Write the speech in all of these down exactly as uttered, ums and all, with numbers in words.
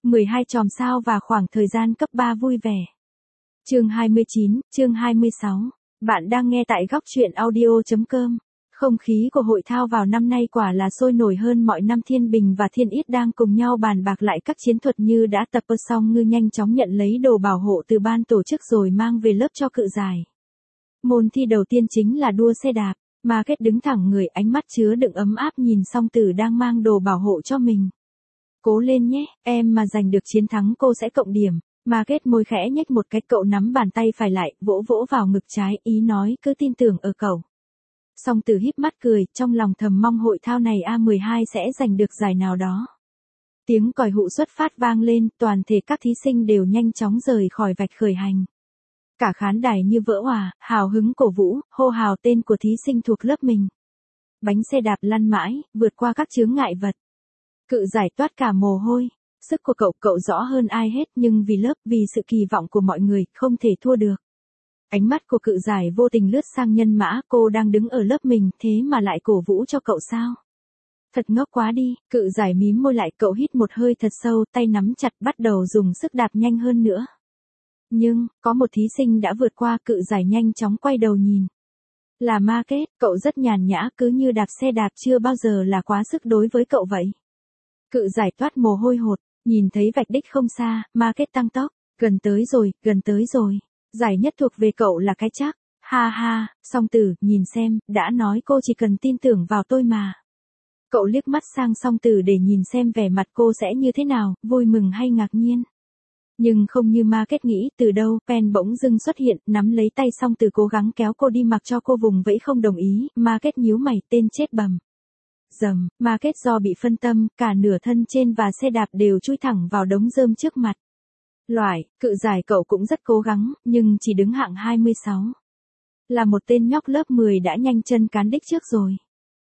mười hai chòm sao và khoảng thời gian cấp ba vui vẻ. Chương hai mươi chín, chương hai mươi sáu. Bạn đang nghe tại góc truyện audio chấm com. Không khí của hội thao vào năm nay quả là sôi nổi hơn mọi năm. Thiên Bình và Thiên Yết đang cùng nhau bàn bạc lại các chiến thuật như đã tập xong. Ngư nhanh chóng nhận lấy đồ bảo hộ từ ban tổ chức rồi mang về lớp cho cự giải. Môn thi đầu tiên chính là đua xe đạp. Market đứng thẳng người, ánh mắt chứa đựng ấm áp nhìn Song Tử đang mang đồ bảo hộ cho mình. Cố lên nhé, em mà giành được chiến thắng cô sẽ cộng điểm. Market môi khẽ nhếch một cái, cậu nắm bàn tay phải lại, vỗ vỗ vào ngực trái, ý nói cứ tin tưởng ở cậu. Song Tử híp mắt cười, trong lòng thầm mong hội thao này A mười hai sẽ giành được giải nào đó. Tiếng còi hụ xuất phát vang lên, toàn thể các thí sinh đều nhanh chóng rời khỏi vạch khởi hành. Cả khán đài như vỡ òa, hào hứng cổ vũ, hô hào tên của thí sinh thuộc lớp mình. Bánh xe đạp lăn mãi, vượt qua các chướng ngại vật. Cự giải toát cả mồ hôi. Sức của cậu, cậu rõ hơn ai hết, nhưng vì lớp, vì sự kỳ vọng của mọi người, không thể thua được. Ánh mắt của cự giải vô tình lướt sang Nhân Mã, cô đang đứng ở lớp mình, thế mà lại cổ vũ cho cậu sao? Thật ngốc quá đi, cự giải mím môi lại, cậu hít một hơi thật sâu, tay nắm chặt, bắt đầu dùng sức đạp nhanh hơn nữa. Nhưng, có một thí sinh đã vượt qua, cự giải nhanh chóng quay đầu nhìn. Là Market, cậu rất nhàn nhã, cứ như đạp xe đạp chưa bao giờ là quá sức đối với cậu vậy. Cự giải toát mồ hôi hột, nhìn thấy vạch đích không xa, Market tăng tốc, gần tới rồi, gần tới rồi. Giải nhất thuộc về cậu là cái chắc. Ha ha, Song Tử, nhìn xem, đã nói cô chỉ cần tin tưởng vào tôi mà. Cậu liếc mắt sang Song Tử để nhìn xem vẻ mặt cô sẽ như thế nào, vui mừng hay ngạc nhiên. Nhưng không như Market nghĩ, từ đâu, Pen bỗng dưng xuất hiện, nắm lấy tay Song Tử cố gắng kéo cô đi, mặc cho cô vùng vẫy không đồng ý. Market nhíu mày, tên chết bầm. Dầm, Market do bị phân tâm, cả nửa thân trên và xe đạp đều chui thẳng vào đống rơm trước mặt. Loại, cự giải cậu cũng rất cố gắng, nhưng chỉ đứng hạng hai mươi sáu. Là một tên nhóc lớp mười đã nhanh chân cán đích trước rồi.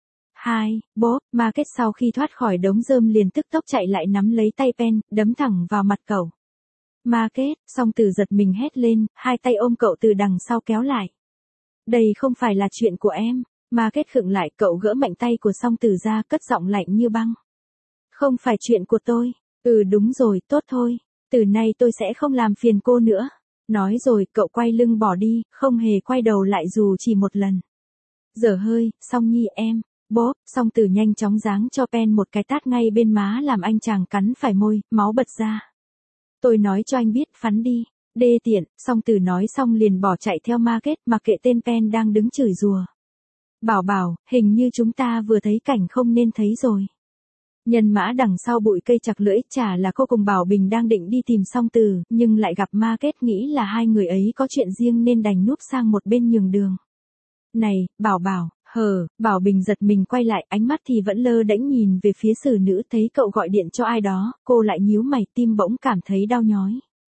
Hai, bốp, Market sau khi thoát khỏi đống rơm liền tức tốc chạy lại nắm lấy tay Pen, đấm thẳng vào mặt cậu. Market, Song Tử giật mình hét lên, hai tay ôm cậu từ đằng sau kéo lại. Đây không phải là chuyện của em. Market khựng lại, cậu gỡ mạnh tay của Song Tử ra, cất giọng lạnh như băng. Không phải chuyện của tôi. Ừ đúng rồi, tốt thôi. Từ nay tôi sẽ không làm phiền cô nữa. Nói rồi, cậu quay lưng bỏ đi, không hề quay đầu lại dù chỉ một lần. Dở hơi, Song Nhi em. Bốp, Song Tử nhanh chóng giáng cho Pen một cái tát ngay bên má làm anh chàng cắn phải môi, máu bật ra. Tôi nói cho anh biết, phắn đi. Đê tiện, Song Tử nói xong liền bỏ chạy theo Market, mặc kệ tên Pen đang đứng chửi rủa. Bảo bảo, hình như chúng ta vừa thấy cảnh không nên thấy rồi. Nhân Mã đằng sau bụi cây chặt lưỡi, chả là cô cùng Bảo Bình đang định đi tìm Song Tử, nhưng lại gặp Market, nghĩ là hai người ấy có chuyện riêng nên đành núp sang một bên nhường đường. Này, Bảo bảo, hờ, Bảo Bình giật mình quay lại, ánh mắt thì vẫn lơ đễnh nhìn về phía xử nữ, thấy cậu gọi điện cho ai đó, cô lại nhíu mày, tim bỗng cảm thấy đau nhói.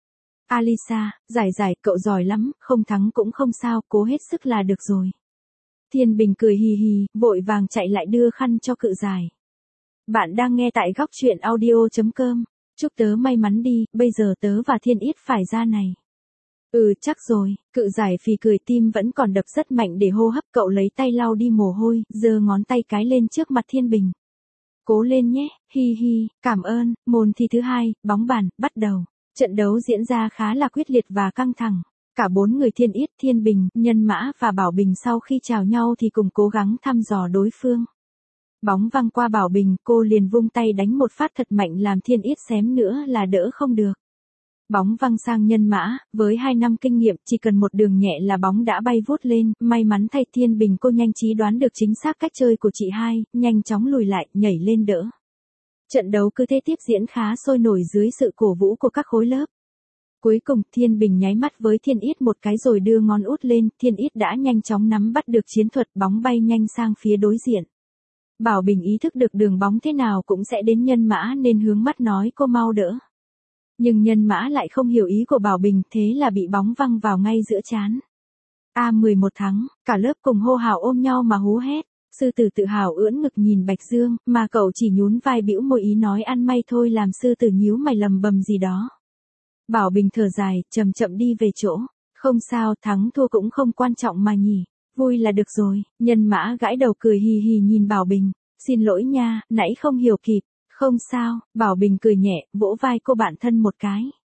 Alisa, giải giải, cậu giỏi lắm, không thắng cũng không sao, cố hết sức là được rồi. Thiên Bình cười hì hì, vội vàng chạy lại đưa khăn cho cự giải. Bạn đang nghe tại góc truyện audio chấm com. Chúc tớ may mắn đi, bây giờ tớ và Thiên Yết phải ra này. Ừ chắc rồi, cự giải phì cười, tim vẫn còn đập rất mạnh để hô hấp, cậu lấy tay lau đi mồ hôi, giơ ngón tay cái lên trước mặt Thiên Bình. Cố lên nhé, hi hi, cảm ơn. Môn thi thứ hai, bóng bàn, bắt đầu. Trận đấu diễn ra khá là quyết liệt và căng thẳng. Cả bốn người Thiên Yết, Thiên Bình, Nhân Mã và Bảo Bình sau khi chào nhau thì cùng cố gắng thăm dò đối phương. Bóng văng qua Bảo Bình, cô liền vung tay đánh một phát thật mạnh làm Thiên Yết xém nữa là đỡ không được. Bóng văng sang Nhân Mã, với hai năm kinh nghiệm, chỉ cần một đường nhẹ là bóng đã bay vút lên, may mắn thay Thiên Bình cô nhanh trí đoán được chính xác cách chơi của chị hai, nhanh chóng lùi lại, nhảy lên đỡ. Trận đấu cứ thế tiếp diễn khá sôi nổi dưới sự cổ vũ của các khối lớp. Cuối cùng, Thiên Bình nháy mắt với Thiên Yết một cái rồi đưa ngón út lên, Thiên Yết đã nhanh chóng nắm bắt được chiến thuật, bóng bay nhanh sang phía đối diện. Bảo Bình ý thức được đường bóng thế nào cũng sẽ đến Nhân Mã nên hướng mắt nói cô mau đỡ. Nhưng Nhân Mã lại không hiểu ý của Bảo Bình, thế là bị bóng văng vào ngay giữa trán. A mười một thắng, cả lớp cùng hô hào ôm nhau mà hú hét. Sư Tử tự hào ưỡn ngực nhìn Bạch Dương, mà cậu chỉ nhún vai bĩu môi ý nói ăn may thôi, làm Sư Tử nhíu mày lầm bầm gì đó. Bảo Bình thở dài, chậm chậm đi về chỗ. Không sao, thắng thua cũng không quan trọng mà nhỉ. Vui là được rồi. Nhân Mã gãi đầu cười hì hì nhìn Bảo Bình. Xin lỗi nha, nãy không hiểu kịp. Không sao, Bảo Bình cười nhẹ, vỗ vai cô bạn thân một cái.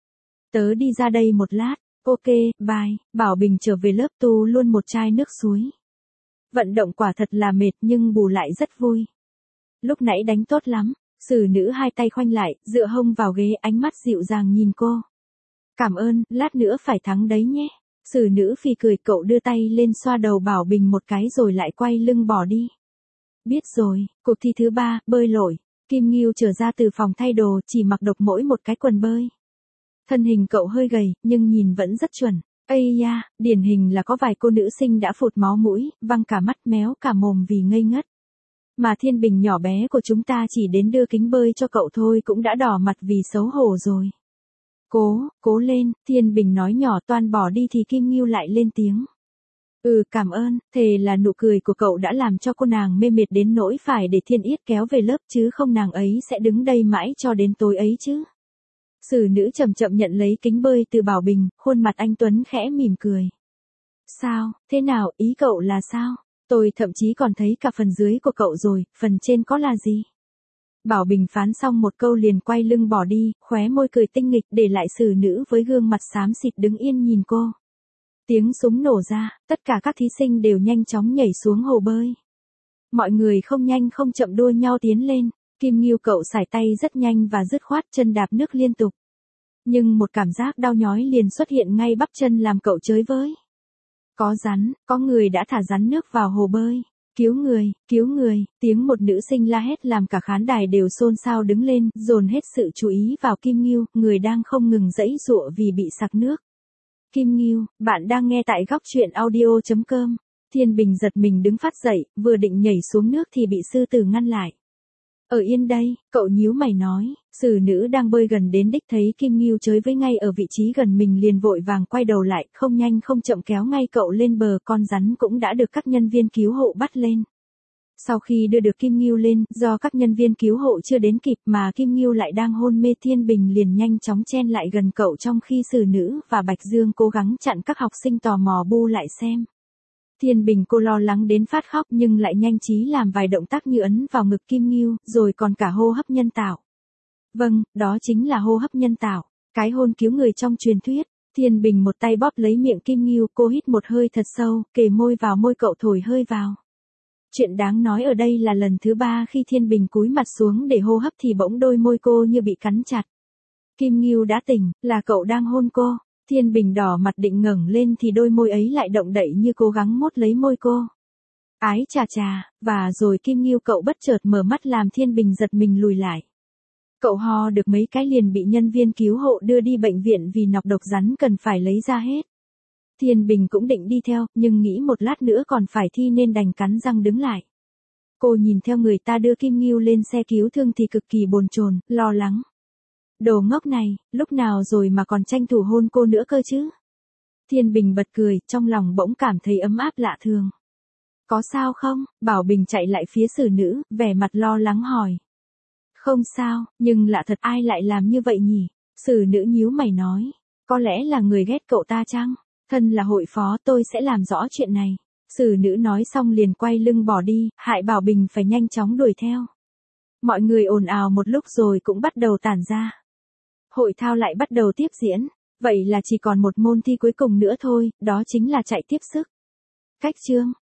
Tớ đi ra đây một lát, ok, bye, Bảo Bình trở về lớp tu luôn một chai nước suối. Vận động quả thật là mệt nhưng bù lại rất vui. Lúc nãy đánh tốt lắm, Sử Nữ hai tay khoanh lại, dựa hông vào ghế, ánh mắt dịu dàng nhìn cô. Cảm ơn, lát nữa phải thắng đấy nhé. Sử Nữ phì cười, cậu đưa tay lên xoa đầu Bảo Bình một cái rồi lại quay lưng bỏ đi. Biết rồi, cuộc thi thứ ba, bơi lội. Kim Ngưu trở ra từ phòng thay đồ, chỉ mặc độc mỗi một cái quần bơi. Thân hình cậu hơi gầy, nhưng nhìn vẫn rất chuẩn. Ây da, điển hình là có vài cô nữ sinh đã phụt máu mũi, văng cả mắt, méo cả mồm vì ngây ngất. Mà Thiên Bình nhỏ bé của chúng ta chỉ đến đưa kính bơi cho cậu thôi cũng đã đỏ mặt vì xấu hổ rồi. Cố, cố lên, Thiên Bình nói nhỏ. Toan bỏ đi thì Kim Ngưu lại lên tiếng. Ừ, cảm ơn, thề là nụ cười của cậu đã làm cho cô nàng mê mệt đến nỗi phải để Thiên Yết kéo về lớp, chứ không nàng ấy sẽ đứng đây mãi cho đến tối ấy chứ. Sử Nữ chậm chậm nhận lấy kính bơi từ Bảo Bình, khuôn mặt anh tuấn khẽ mỉm cười. Sao, thế nào, ý cậu là sao? Tôi thậm chí còn thấy cả phần dưới của cậu rồi, phần trên có là gì? Bảo Bình phán xong một câu liền quay lưng bỏ đi, khóe môi cười tinh nghịch, để lại Sử Nữ với gương mặt xám xịt đứng yên nhìn cô. Tiếng súng nổ ra, tất cả các thí sinh đều nhanh chóng nhảy xuống hồ bơi. Mọi người không nhanh không chậm đua nhau tiến lên, Kim Ngưu cậu sải tay rất nhanh và dứt khoát, chân đạp nước liên tục. Nhưng một cảm giác đau nhói liền xuất hiện ngay bắp chân làm cậu chới với. Có rắn, có người đã thả rắn nước vào hồ bơi. Cứu người, cứu người, tiếng một nữ sinh la hét làm cả khán đài đều xôn xao đứng lên, dồn hết sự chú ý vào Kim Ngưu, người đang không ngừng giãy giụa vì bị sặc nước. Kim Ngưu, bạn đang nghe tại góc truyện audio chấm com. Thiên Bình giật mình đứng phát dậy, vừa định nhảy xuống nước thì bị sư tử ngăn lại. Ở yên đây, cậu nhíu mày nói. Sử Nữ đang bơi gần đến đích thấy Kim Ngưu chới với ngay ở vị trí gần mình liền vội vàng quay đầu lại, không nhanh không chậm kéo ngay cậu lên bờ. Con rắn cũng đã được các nhân viên cứu hộ bắt lên. Sau khi đưa được Kim Ngưu lên, do các nhân viên cứu hộ chưa đến kịp mà Kim Ngưu lại đang hôn mê, Thiên Bình liền nhanh chóng chen lại gần cậu, trong khi Sử Nữ và Bạch Dương cố gắng chặn các học sinh tò mò bu lại xem. Thiên Bình cô lo lắng đến phát khóc nhưng lại nhanh trí làm vài động tác như ấn vào ngực Kim Ngưu, rồi còn cả hô hấp nhân tạo. Vâng, đó chính là hô hấp nhân tạo, cái hôn cứu người trong truyền thuyết. Thiên Bình một tay bóp lấy miệng Kim Ngưu, cô hít một hơi thật sâu, kề môi vào môi cậu thổi hơi vào. Chuyện đáng nói ở đây là lần thứ ba khi Thiên Bình cúi mặt xuống để hô hấp thì bỗng đôi môi cô như bị cắn chặt. Kim Ngưu đã tỉnh, là cậu đang hôn cô. Thiên Bình đỏ mặt định ngẩng lên thì đôi môi ấy lại động đậy như cố gắng mốt lấy môi cô. Ái chà chà, và rồi Kim Ngưu cậu bất chợt mở mắt làm Thiên Bình giật mình lùi lại. Cậu ho được mấy cái liền bị nhân viên cứu hộ đưa đi bệnh viện vì nọc độc rắn cần phải lấy ra hết. Thiên Bình cũng định đi theo, nhưng nghĩ một lát nữa còn phải thi nên đành cắn răng đứng lại. Cô nhìn theo người ta đưa Kim Ngưu lên xe cứu thương thì cực kỳ bồn chồn, lo lắng. Đồ ngốc này, lúc nào rồi mà còn tranh thủ hôn cô nữa cơ chứ? Thiên Bình bật cười, trong lòng bỗng cảm thấy ấm áp lạ thường. Có sao không? Bảo Bình chạy lại phía Sử Nữ, vẻ mặt lo lắng hỏi. Không sao, nhưng lạ thật, ai lại làm như vậy nhỉ? Sử Nữ nhíu mày nói. Có lẽ là người ghét cậu ta chăng? Thân là hội phó, tôi sẽ làm rõ chuyện này. Sử Nữ nói xong liền quay lưng bỏ đi, hại Bảo Bình phải nhanh chóng đuổi theo. Mọi người ồn ào một lúc rồi cũng bắt đầu tản ra. Hội thao lại bắt đầu tiếp diễn, vậy là chỉ còn một môn thi cuối cùng nữa thôi, đó chính là chạy tiếp sức. Cách chương